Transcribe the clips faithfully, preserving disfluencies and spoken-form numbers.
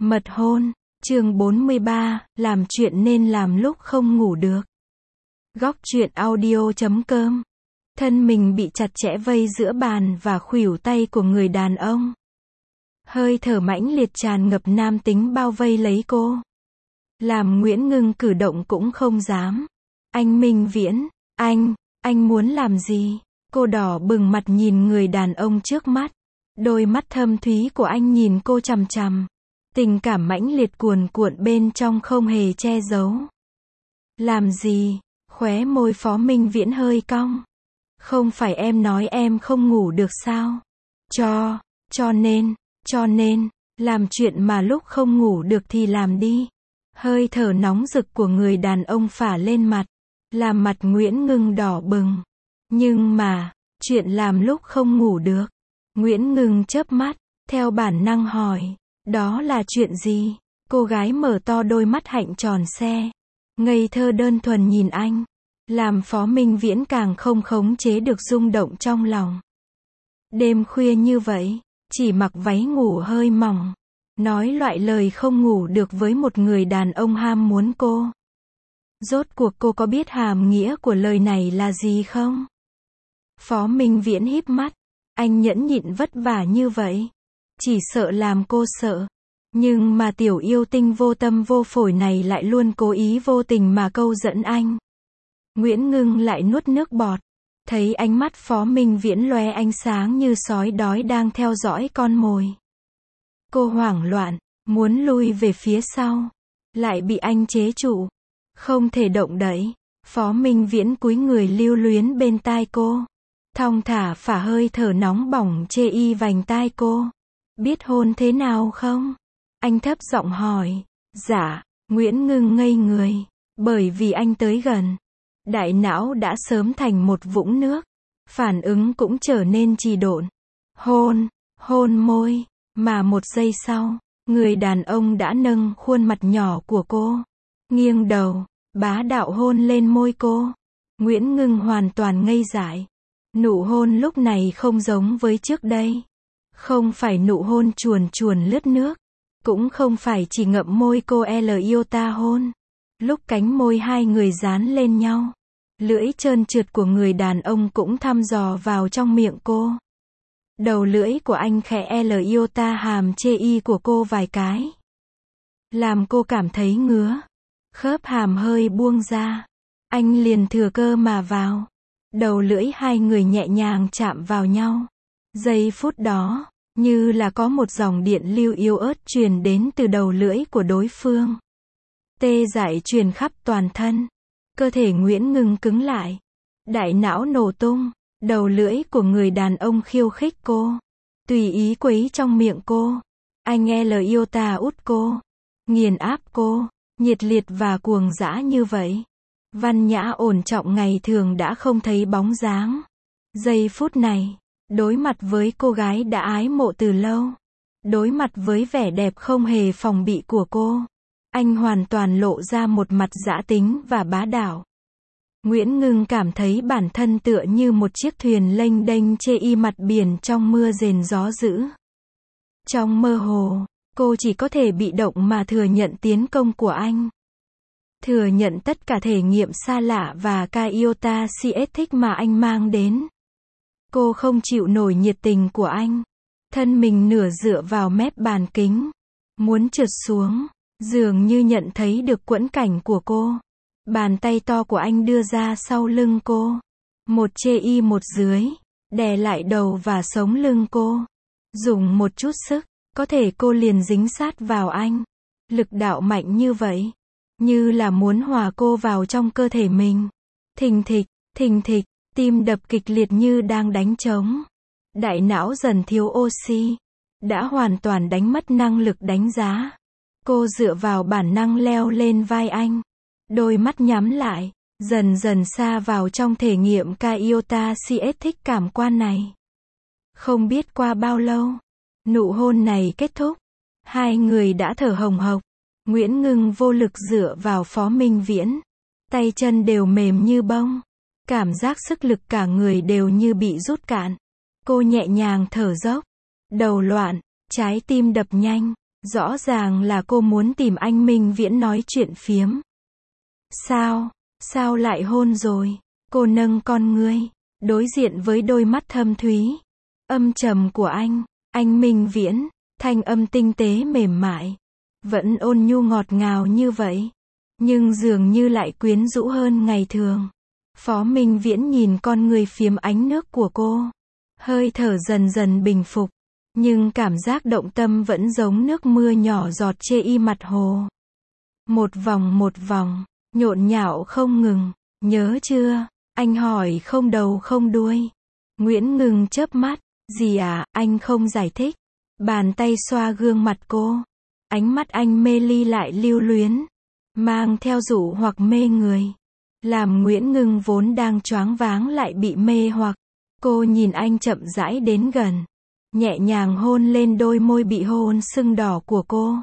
Mật hôn, chương bốn mươi ba, làm chuyện nên làm lúc không ngủ được. Góc truyện audio chấm com. Thân mình bị chặt chẽ vây giữa bàn và khuỷu tay của người đàn ông. Hơi thở mãnh liệt tràn ngập nam tính bao vây lấy cô. Làm Nguyễn Ngưng cử động cũng không dám. Anh Minh Viễn, anh, anh muốn làm gì? Cô đỏ bừng mặt nhìn người đàn ông trước mắt. Đôi mắt thâm thúy của anh nhìn cô chằm chằm. Tình cảm mãnh liệt cuồn cuộn bên trong không hề che giấu. Làm gì? Khóe môi Phó Minh Viễn hơi cong. Không phải em nói em không ngủ được sao? Cho, cho nên, cho nên, làm chuyện mà lúc không ngủ được thì làm đi. Hơi thở nóng rực của người đàn ông phả lên mặt, làm mặt Nguyễn Ngưng đỏ bừng. Nhưng mà, chuyện làm lúc không ngủ được. Nguyễn Ngưng chớp mắt, theo bản năng hỏi, đó là chuyện gì? Cô gái mở to đôi mắt hạnh tròn xe, ngây thơ đơn thuần nhìn anh, làm Phó Minh Viễn càng không khống chế được rung động trong lòng. Đêm khuya như vậy, chỉ mặc váy ngủ hơi mỏng, nói loại lời không ngủ được với một người đàn ông ham muốn cô. Rốt cuộc cô có biết hàm nghĩa của lời này là gì không? Phó Minh Viễn híp mắt, anh nhẫn nhịn vất vả như vậy, chỉ sợ làm cô sợ. Nhưng mà tiểu yêu tinh vô tâm vô phổi này lại luôn cố ý vô tình mà câu dẫn anh. Nguyễn Ngưng lại nuốt nước bọt, thấy ánh mắt Phó Minh Viễn lóe ánh sáng như sói đói đang theo dõi con mồi. Cô hoảng loạn, muốn lui về phía sau, lại bị anh chế trụ, không thể động đậy. Phó Minh Viễn cúi người lưu luyến bên tai cô, thong thả phả hơi thở nóng bỏng chê y vành tai cô. Biết hôn thế nào không? Anh thấp giọng hỏi. Dạ. Nguyễn Ngưng ngây người, bởi vì anh tới gần, đại não đã sớm thành một vũng nước, phản ứng cũng trở nên trì độn. Hôn, hôn môi, mà một giây sau, người đàn ông đã nâng khuôn mặt nhỏ của cô, nghiêng đầu, bá đạo hôn lên môi cô. Nguyễn Ngưng hoàn toàn ngây dại. Nụ hôn lúc này không giống với trước đây. Không phải nụ hôn chuồn chuồn lướt nước, cũng không phải chỉ ngậm môi cô L yêu ta hôn. Lúc cánh môi hai người dán lên nhau, lưỡi trơn trượt của người đàn ông cũng thăm dò vào trong miệng cô. Đầu lưỡi của anh khẽ L yêu ta hàm chê y của cô vài cái, làm cô cảm thấy ngứa. Khớp hàm hơi buông ra, anh liền thừa cơ mà vào. Đầu lưỡi hai người nhẹ nhàng chạm vào nhau. Giây phút đó, như là có một dòng điện lưu yếu ớt truyền đến từ đầu lưỡi của đối phương. Tê dại truyền khắp toàn thân. Cơ thể Nguyễn Ngưng cứng lại. Đại não nổ tung. Đầu lưỡi của người đàn ông khiêu khích cô, tùy ý quấy trong miệng cô. Anh L yêu ta út cô, nghiền áp cô, nhiệt liệt và cuồng dã như vậy. Văn nhã ổn trọng ngày thường đã không thấy bóng dáng. Giây phút này, đối mặt với cô gái đã ái mộ từ lâu, đối mặt với vẻ đẹp không hề phòng bị của cô, anh hoàn toàn lộ ra một mặt dã tính và bá đạo. Nguyễn Ngưng cảm thấy bản thân tựa như một chiếc thuyền lênh đênh chê y mặt biển trong mưa rền gió dữ. Trong mơ hồ, cô chỉ có thể bị động mà thừa nhận tiến công của anh. Thừa nhận tất cả thể nghiệm xa lạ và ca yêu ta si thích mà anh mang đến. Cô không chịu nổi nhiệt tình của anh. Thân mình nửa dựa vào mép bàn kính, muốn trượt xuống, dường như nhận thấy được quẫn cảnh của cô. Bàn tay to của anh đưa ra sau lưng cô. Một chê y một dưới, đè lại đầu và sống lưng cô. Dùng một chút sức, có thể cô liền dính sát vào anh. Lực đạo mạnh như vậy, như là muốn hòa cô vào trong cơ thể mình. Thình thịch, thình thịch, tim đập kịch liệt như đang đánh trống. Đại não dần thiếu oxy, đã hoàn toàn đánh mất năng lực đánh giá. Cô dựa vào bản năng leo lên vai anh. Đôi mắt nhắm lại, dần dần xa vào trong thể nghiệm ca yêu ta si thích cảm quan này. Không biết qua bao lâu, nụ hôn này kết thúc. Hai người đã thở hồng hộc. Nguyễn Ngưng vô lực dựa vào Phó Minh Viễn. Tay chân đều mềm như bông. Cảm giác sức lực cả người đều như bị rút cạn. Cô nhẹ nhàng thở dốc. Đầu loạn, trái tim đập nhanh. Rõ ràng là cô muốn tìm anh Minh Viễn nói chuyện phiếm. Sao, sao lại hôn rồi? Cô nâng con ngươi, đối diện với đôi mắt thâm thúy, âm trầm của anh. Anh Minh Viễn, thanh âm tinh tế mềm mại, vẫn ôn nhu ngọt ngào như vậy, nhưng dường như lại quyến rũ hơn ngày thường. Phó Minh Viễn nhìn con người phiếm ánh nước của cô, hơi thở dần dần bình phục, nhưng cảm giác động tâm vẫn giống nước mưa nhỏ giọt chê y mặt hồ. Một vòng một vòng, nhộn nhạo không ngừng, nhớ chưa? Anh hỏi không đầu không đuôi. Nguyễn Ngừng chớp mắt, gì à, anh không giải thích. Bàn tay xoa gương mặt cô. Ánh mắt anh mê ly lại lưu luyến, mang theo dụ hoặc mê người. Làm Nguyễn Ngừng vốn đang choáng váng lại bị mê hoặc. Cô nhìn anh chậm rãi đến gần, nhẹ nhàng hôn lên đôi môi bị hôn sưng đỏ của cô.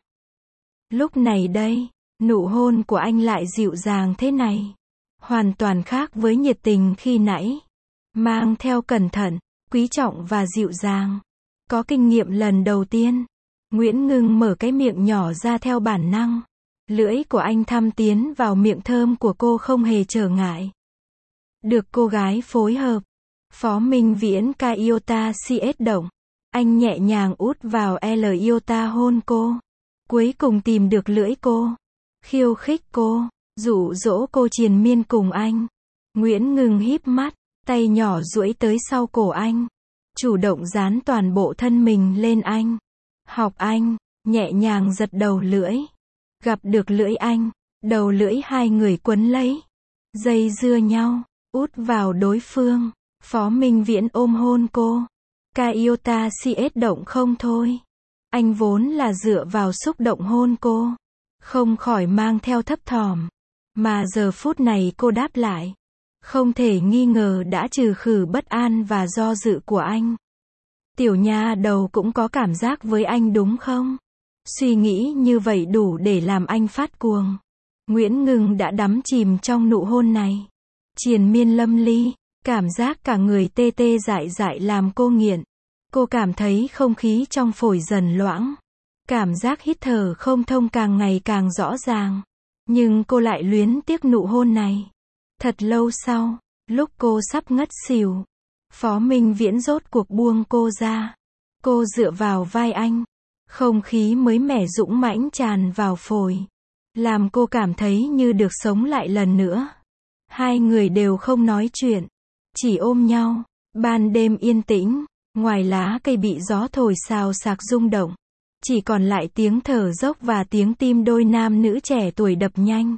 Lúc này đây, nụ hôn của anh lại dịu dàng thế này, hoàn toàn khác với nhiệt tình khi nãy, mang theo cẩn thận, quý trọng và dịu dàng. Có kinh nghiệm lần đầu tiên, Nguyễn Ngừng mở cái miệng nhỏ ra theo bản năng. Lưỡi của anh thăm tiến vào miệng thơm của cô không hề trở ngại. Được cô gái phối hợp, Phó Minh Viễn ca iota cs động. Anh nhẹ nhàng út vào L iota hôn cô. Cuối cùng tìm được lưỡi cô, khiêu khích cô, dụ dỗ cô triền miên cùng anh. Nguyễn Ngừng híp mắt, tay nhỏ duỗi tới sau cổ anh, chủ động dán toàn bộ thân mình lên anh. Học anh, nhẹ nhàng giật đầu lưỡi. Gặp được lưỡi anh, đầu lưỡi hai người quấn lấy, dây dưa nhau, út vào đối phương. Phó Minh Viễn ôm hôn cô. Ca iota cs động không thôi. Anh vốn là dựa vào xúc động hôn cô, không khỏi mang theo thấp thỏm. Mà giờ phút này cô đáp lại, không thể nghi ngờ đã trừ khử bất an và do dự của anh. Tiểu nha đầu cũng có cảm giác với anh đúng không? Suy nghĩ như vậy đủ để làm anh phát cuồng. Nguyễn Ngừng đã đắm chìm trong nụ hôn này, triền miên lâm ly, cảm giác cả người tê tê dại dại làm cô nghiện. Cô cảm thấy không khí trong phổi dần loãng, cảm giác hít thở không thông càng ngày càng rõ ràng. Nhưng cô lại luyến tiếc nụ hôn này. Thật lâu sau, lúc cô sắp ngất xỉu, Phó Minh Viễn rốt cuộc buông cô ra. Cô dựa vào vai anh, không khí mới mẻ dũng mãnh tràn vào phổi, làm cô cảm thấy như được sống lại lần nữa. Hai người đều không nói chuyện, chỉ ôm nhau. Ban đêm yên tĩnh, ngoài lá cây bị gió thổi xào xạc rung động, chỉ còn lại tiếng thở dốc và tiếng tim đôi nam nữ trẻ tuổi đập nhanh.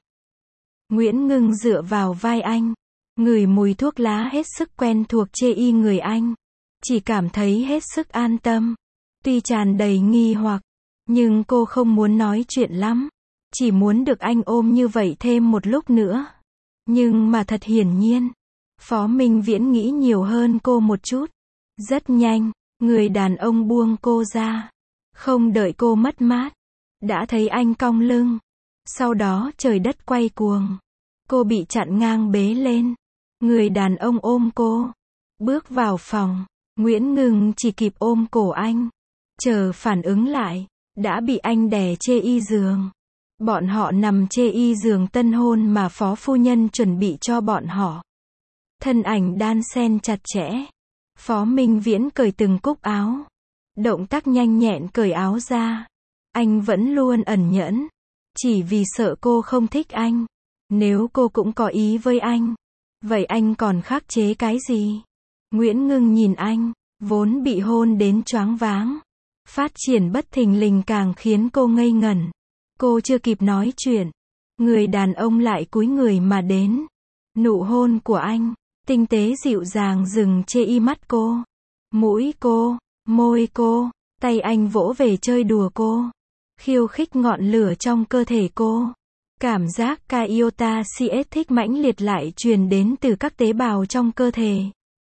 Nguyễn Ngừng dựa vào vai anh, ngửi mùi thuốc lá hết sức quen thuộc chê y người anh, chỉ cảm thấy hết sức an tâm. Tuy tràn đầy nghi hoặc, nhưng cô không muốn nói chuyện lắm, chỉ muốn được anh ôm như vậy thêm một lúc nữa. Nhưng mà thật hiển nhiên, Phó Minh Viễn nghĩ nhiều hơn cô một chút. Rất nhanh, người đàn ông buông cô ra, không đợi cô mất mát, đã thấy anh cong lưng. Sau đó trời đất quay cuồng, cô bị chặn ngang bế lên. Người đàn ông ôm cô, bước vào phòng. Nguyễn Ngừng chỉ kịp ôm cổ anh, chờ phản ứng lại, đã bị anh đè chê y giường. Bọn họ nằm chê y giường tân hôn mà phó phu nhân chuẩn bị cho bọn họ. Thân ảnh đan xen chặt chẽ. Phó Minh Viễn cởi từng cúc áo, động tác nhanh nhẹn cởi áo ra. Anh vẫn luôn ẩn nhẫn, chỉ vì sợ cô không thích anh. Nếu cô cũng có ý với anh, vậy anh còn khắc chế cái gì? Nguyễn Ngừng nhìn anh, vốn bị hôn đến choáng váng. Phát triển bất thình lình càng khiến cô ngây ngẩn. Cô chưa kịp nói chuyện, người đàn ông lại cúi người mà đến. Nụ hôn của anh, tinh tế dịu dàng dừng chê y mắt cô, mũi cô, môi cô, tay anh vỗ về chơi đùa cô, khiêu khích ngọn lửa trong cơ thể cô. Cảm giác ca iota cs thích mãnh liệt lại truyền đến từ các tế bào trong cơ thể.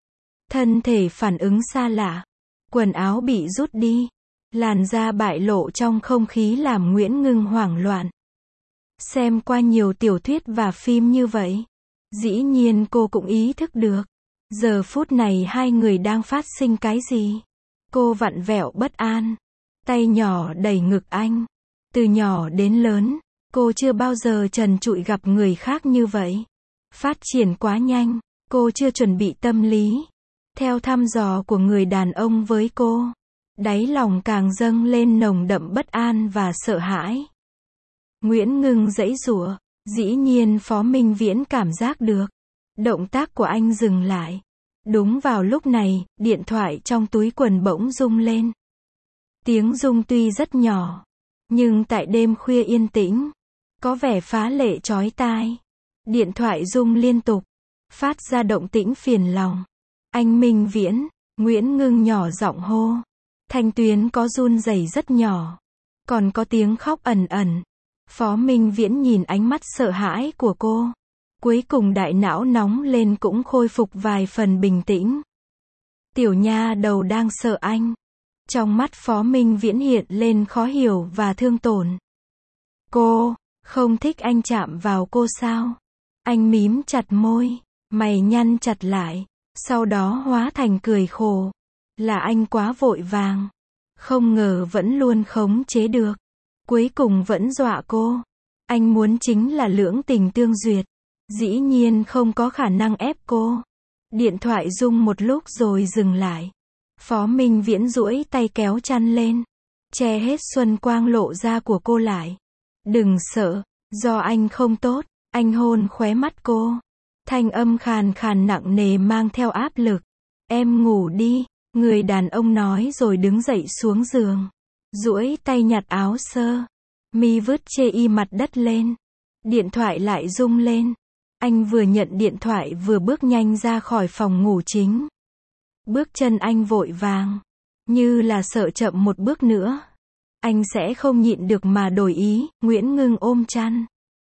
Thân thể phản ứng xa lạ, quần áo bị rút đi, làn da bại lộ trong không khí làm Nguyễn Ngừng hoảng loạn. Xem qua nhiều tiểu thuyết và phim như vậy, dĩ nhiên cô cũng ý thức được, giờ phút này hai người đang phát sinh cái gì. Cô vặn vẹo bất an, tay nhỏ đẩy ngực anh. Từ nhỏ đến lớn, cô chưa bao giờ trần trụi gặp người khác như vậy. Phát triển quá nhanh, cô chưa chuẩn bị tâm lý. Theo thăm dò của người đàn ông với cô, đáy lòng càng dâng lên nồng đậm bất an và sợ hãi. Nguyễn Ngưng giãy giụa, dĩ nhiên Phó Minh Viễn cảm giác được. Động tác của anh dừng lại. Đúng vào lúc này, điện thoại trong túi quần bỗng rung lên. Tiếng rung tuy rất nhỏ, nhưng tại đêm khuya yên tĩnh, có vẻ phá lệ chói tai. Điện thoại rung liên tục, phát ra động tĩnh phiền lòng. Anh Minh Viễn, Nguyễn Ngưng nhỏ giọng hô. Thanh tuyến có run rẩy rất nhỏ, còn có tiếng khóc ẩn ẩn. Phó Minh Viễn nhìn ánh mắt sợ hãi của cô. Cuối cùng đại não nóng lên cũng khôi phục vài phần bình tĩnh. Tiểu nha đầu đang sợ anh. Trong mắt Phó Minh Viễn hiện lên khó hiểu và thương tổn. Cô, không thích anh chạm vào cô sao? Anh mím chặt môi, mày nhăn chặt lại, sau đó hóa thành cười khổ. Là anh quá vội vàng. Không ngờ vẫn luôn khống chế được. Cuối cùng vẫn dọa cô. Anh muốn chính là lưỡng tình tương duyệt. Dĩ nhiên không có khả năng ép cô. Điện thoại rung một lúc rồi dừng lại. Phó Minh Viễn duỗi tay kéo chăn lên, che hết xuân quang lộ ra của cô lại. Đừng sợ, do anh không tốt. Anh hôn khóe mắt cô. Thanh âm khàn khàn nặng nề mang theo áp lực. Em ngủ đi, người đàn ông nói rồi đứng dậy xuống giường. Duỗi tay nhặt áo sơ mi vứt chê y mặt đất lên. Điện thoại lại rung lên. Anh vừa nhận điện thoại vừa bước nhanh ra khỏi phòng ngủ chính. Bước chân anh vội vàng, như là sợ chậm một bước nữa, anh sẽ không nhịn được mà đổi ý. Nguyễn Ngưng ôm chăn,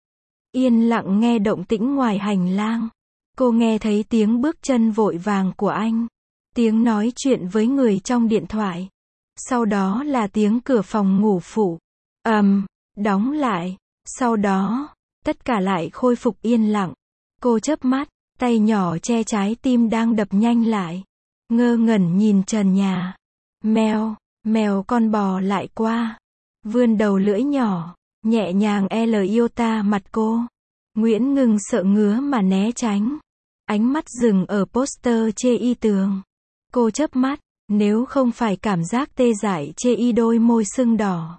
yên lặng nghe động tĩnh ngoài hành lang. Cô nghe thấy tiếng bước chân vội vàng của anh, tiếng nói chuyện với người trong điện thoại. Sau đó là tiếng cửa phòng ngủ phụ ầm um, đóng lại. Sau đó, tất cả lại khôi phục yên lặng. Cô chớp mắt, tay nhỏ che trái tim đang đập nhanh lại. Ngơ ngẩn nhìn trần nhà. Mèo, mèo con bò lại qua. Vươn đầu lưỡi nhỏ, nhẹ nhàng l iota mặt cô. Nguyễn Ngưng sợ ngứa mà né tránh. Ánh mắt dừng ở poster chê y tường. Cô chớp mắt, nếu không phải cảm giác tê dại chê y đôi môi sưng đỏ.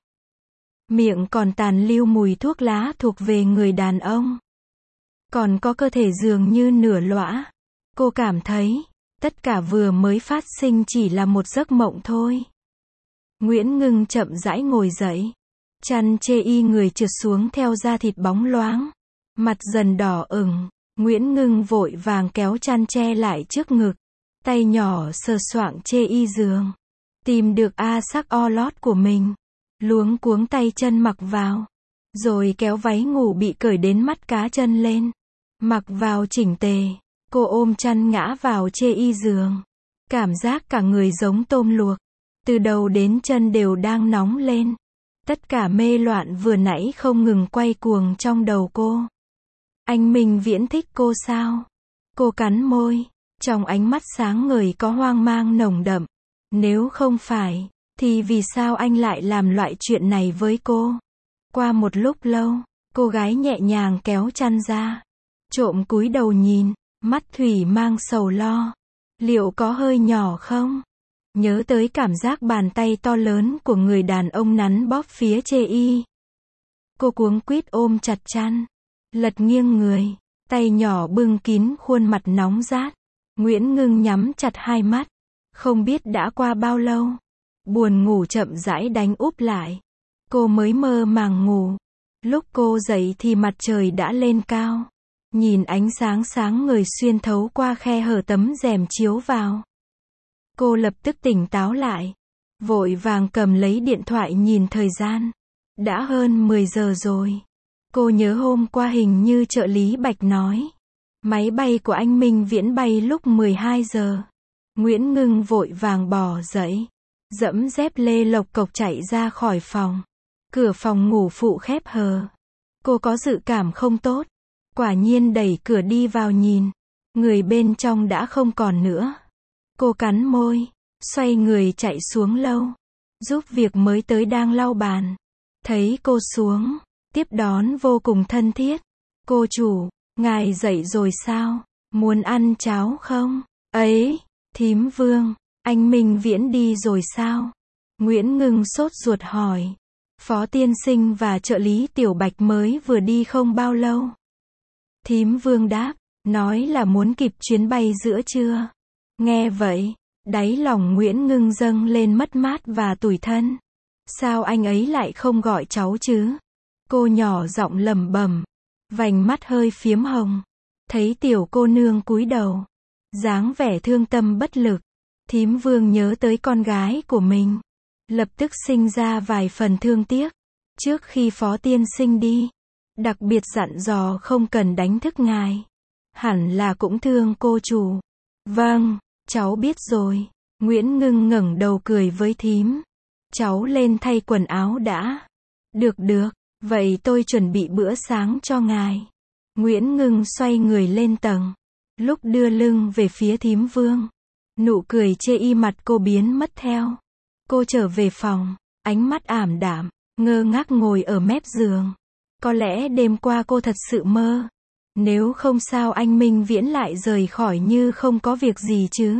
Miệng còn tàn lưu mùi thuốc lá thuộc về người đàn ông. Còn có cơ thể dường như nửa lõa. Cô cảm thấy, tất cả vừa mới phát sinh chỉ là một giấc mộng thôi. Nguyễn Ngưng chậm rãi ngồi dậy. Chăn chê y người trượt xuống theo da thịt bóng loáng. Mặt dần đỏ ửng. Nguyễn Ngưng vội vàng kéo chăn che lại trước ngực. Tay nhỏ sờ soạng chê y giường. Tìm được a sắc o lót của mình. Luống cuống tay chân mặc vào. Rồi kéo váy ngủ bị cởi đến mắt cá chân lên. Mặc vào chỉnh tề. Cô ôm chăn ngã vào chê y giường. Cảm giác cả người giống tôm luộc. Từ đầu đến chân đều đang nóng lên. Tất cả mê loạn vừa nãy không ngừng quay cuồng trong đầu cô. Anh Minh Viễn thích cô sao? Cô cắn môi. Trong ánh mắt sáng ngời có hoang mang nồng đậm. Nếu không phải, thì vì sao anh lại làm loại chuyện này với cô? Qua một lúc lâu, cô gái nhẹ nhàng kéo chăn ra. Trộm cúi đầu nhìn, mắt thủy mang sầu lo. Liệu có hơi nhỏ không? Nhớ tới cảm giác bàn tay to lớn của người đàn ông nắn bóp phía chê y. Cô cuống quýt ôm chặt chăn. Lật nghiêng người, tay nhỏ bưng kín khuôn mặt nóng rát. Nguyễn Ngưng nhắm chặt hai mắt. Không biết đã qua bao lâu. Buồn ngủ chậm rãi đánh úp lại. Cô mới mơ màng ngủ. Lúc cô dậy thì mặt trời đã lên cao. Nhìn ánh sáng sáng ngời xuyên thấu qua khe hở tấm rèm chiếu vào. Cô lập tức tỉnh táo lại. Vội vàng cầm lấy điện thoại nhìn thời gian. Đã hơn mười giờ rồi. Cô nhớ hôm qua hình như trợ lý Bạch nói. Máy bay của anh Minh Viễn bay lúc mười hai giờ. Nguyễn Ngưng vội vàng bò dậy. Dẫm dép lê lộc cộc chạy ra khỏi phòng. Cửa phòng ngủ phụ khép hờ. Cô có dự cảm không tốt. Quả nhiên đẩy cửa đi vào nhìn. Người bên trong đã không còn nữa. Cô cắn môi. Xoay người chạy xuống lâu. giúp việc mới tới đang lau bàn. Thấy cô xuống, tiếp đón vô cùng thân thiết. Cô chủ, ngài dậy rồi sao? Muốn ăn cháo không? Ấy, thím Vương, anh Minh Viễn đi rồi sao? Nguyễn Ngưng sốt ruột hỏi. Phó tiên sinh và trợ lý Tiểu Bạch mới vừa đi không bao lâu. Thím Vương đáp, nói là muốn kịp chuyến bay giữa trưa. Nghe vậy, đáy lòng Nguyễn Ngưng dâng lên mất mát và tủi thân. Sao anh ấy lại không gọi cháu chứ? Cô nhỏ giọng lẩm bẩm, vành mắt hơi phiếm hồng. Thấy tiểu cô nương cúi đầu, dáng vẻ thương tâm bất lực, thím Vương nhớ tới con gái của mình, lập tức sinh ra vài phần thương tiếc. Trước khi phó tiên sinh đi, đặc biệt dặn dò không cần đánh thức ngài. Hẳn là cũng thương cô chủ. Vâng, cháu biết rồi. Nguyễn Ngưng ngẩng đầu cười với thím. Cháu lên thay quần áo đã. Được được, vậy tôi chuẩn bị bữa sáng cho ngài. Nguyễn Ngưng xoay người lên tầng. Lúc đưa lưng về phía thím Vương, nụ cười chê y mặt cô biến mất theo. Cô trở về phòng, ánh mắt ảm đạm, ngơ ngác ngồi ở mép giường. Có lẽ đêm qua cô thật sự mơ. Nếu không sao anh Minh Viễn lại rời khỏi như không có việc gì chứ.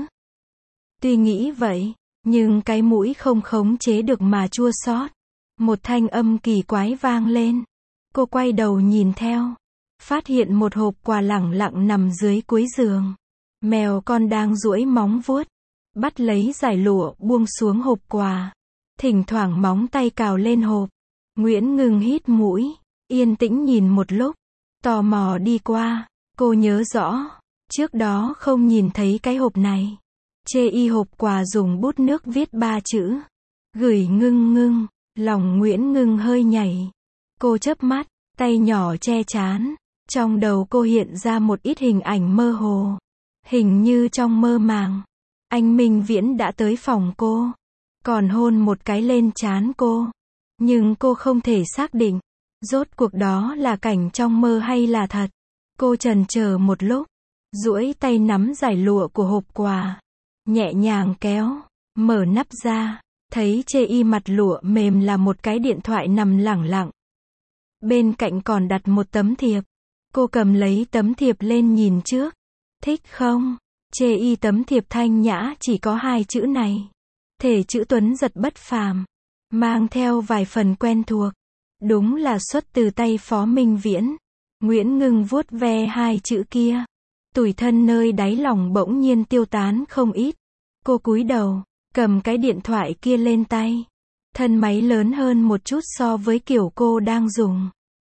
Tuy nghĩ vậy, nhưng cái mũi không khống chế được mà chua xót. Một thanh âm kỳ quái vang lên. Cô quay đầu nhìn theo, phát hiện một hộp quà lẳng lặng nằm dưới cuối giường. Mèo con đang duỗi móng vuốt, bắt lấy dải lụa buông xuống hộp quà. Thỉnh thoảng móng tay cào lên hộp. Nguyễn Ngưng hít mũi, yên tĩnh nhìn một lúc, tò mò đi qua. Cô nhớ rõ, trước đó không nhìn thấy cái hộp này. Chê y hộp quà dùng bút nước viết ba chữ. Gửi Ngưng Ngưng. Lòng Nguyễn Ngưng hơi nhảy. Cô chớp mắt, tay nhỏ che trán. Trong đầu cô hiện ra một ít hình ảnh mơ hồ. Hình như trong mơ màng, anh Minh Viễn đã tới phòng cô, còn hôn một cái lên trán cô. Nhưng cô không thể xác định, rốt cuộc đó là cảnh trong mơ hay là thật. Cô chần chờ một lúc, duỗi tay nắm dải lụa của hộp quà, nhẹ nhàng kéo, mở nắp ra, thấy chê y mặt lụa mềm là một cái điện thoại nằm lẳng lặng. Bên cạnh còn đặt một tấm thiệp. Cô cầm lấy tấm thiệp lên nhìn trước. Thích không? Chê y tấm thiệp thanh nhã chỉ có hai chữ này. Thể chữ tuấn giật bất phàm, mang theo vài phần quen thuộc. Đúng là xuất từ tay Phó Minh Viễn. Nguyễn Ngưng vuốt ve hai chữ kia. Tủi thân nơi đáy lòng bỗng nhiên tiêu tán không ít. Cô cúi đầu, cầm cái điện thoại kia lên tay. Thân máy lớn hơn một chút so với kiểu cô đang dùng.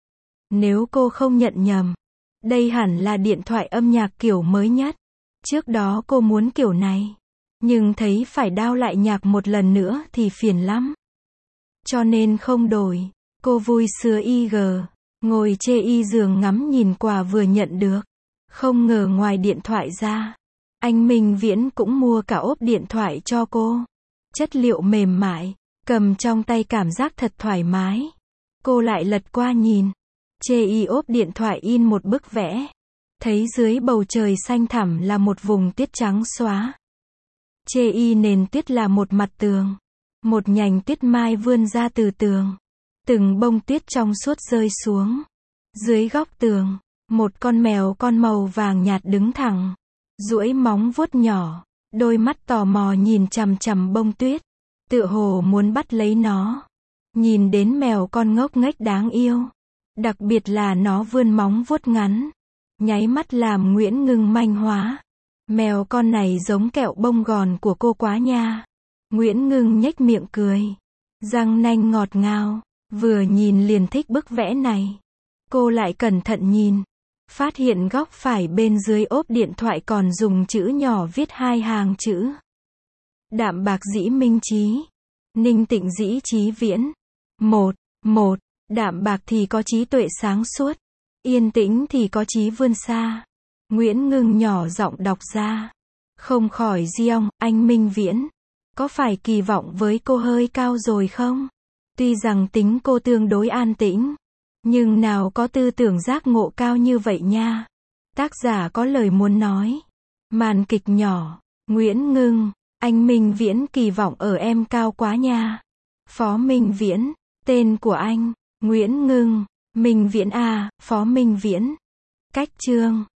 Nếu cô không nhận nhầm, đây hẳn là điện thoại âm nhạc kiểu mới nhất. Trước đó cô muốn kiểu này, nhưng thấy phải download lại nhạc một lần nữa thì phiền lắm. Cho nên không đổi. Cô vui sướng i giê, ngồi chê y giường ngắm nhìn quà vừa nhận được. Không ngờ ngoài điện thoại ra, anh Minh Viễn cũng mua cả ốp điện thoại cho cô. Chất liệu mềm mại, cầm trong tay cảm giác thật thoải mái. Cô lại lật qua nhìn. Chê y ốp điện thoại in một bức vẽ. Thấy dưới bầu trời xanh thẳm là một vùng tuyết trắng xóa. Chê y nền tuyết là một mặt tường. Một nhành tuyết mai vươn ra từ tường. Từng bông tuyết trong suốt rơi xuống. Dưới góc tường, một con mèo con màu vàng nhạt đứng thẳng, duỗi móng vuốt nhỏ, đôi mắt tò mò nhìn chằm chằm bông tuyết, tựa hồ muốn bắt lấy nó. Nhìn đến mèo con ngốc nghếch đáng yêu, đặc biệt là nó vươn móng vuốt ngắn, nháy mắt làm Nguyễn Ngưng manh hóa. Mèo con này giống kẹo bông gòn của cô quá nha. Nguyễn Ngưng nhếch miệng cười, răng nanh ngọt ngào, vừa nhìn liền thích bức vẽ này. Cô lại cẩn thận nhìn, phát hiện góc phải bên dưới ốp điện thoại còn dùng chữ nhỏ viết hai hàng chữ. Đạm bạc dĩ minh trí, ninh tịnh dĩ trí viễn. Một, một, đạm bạc thì có trí tuệ sáng suốt, yên tĩnh thì có trí vươn xa. Nguyễn Ngưng nhỏ giọng đọc ra. Không khỏi giong, anh Minh Viễn, có phải kỳ vọng với cô hơi cao rồi không? Tuy rằng tính cô tương đối an tĩnh, nhưng nào có tư tưởng giác ngộ cao như vậy nha. Tác giả có lời muốn nói. Màn kịch nhỏ. Nguyễn Ngưng, anh Minh Viễn kỳ vọng ở em cao quá nha. Phó Minh Viễn. Tên của anh: Nguyễn Ngưng. Minh Viễn à, Phó Minh Viễn. Cách chương.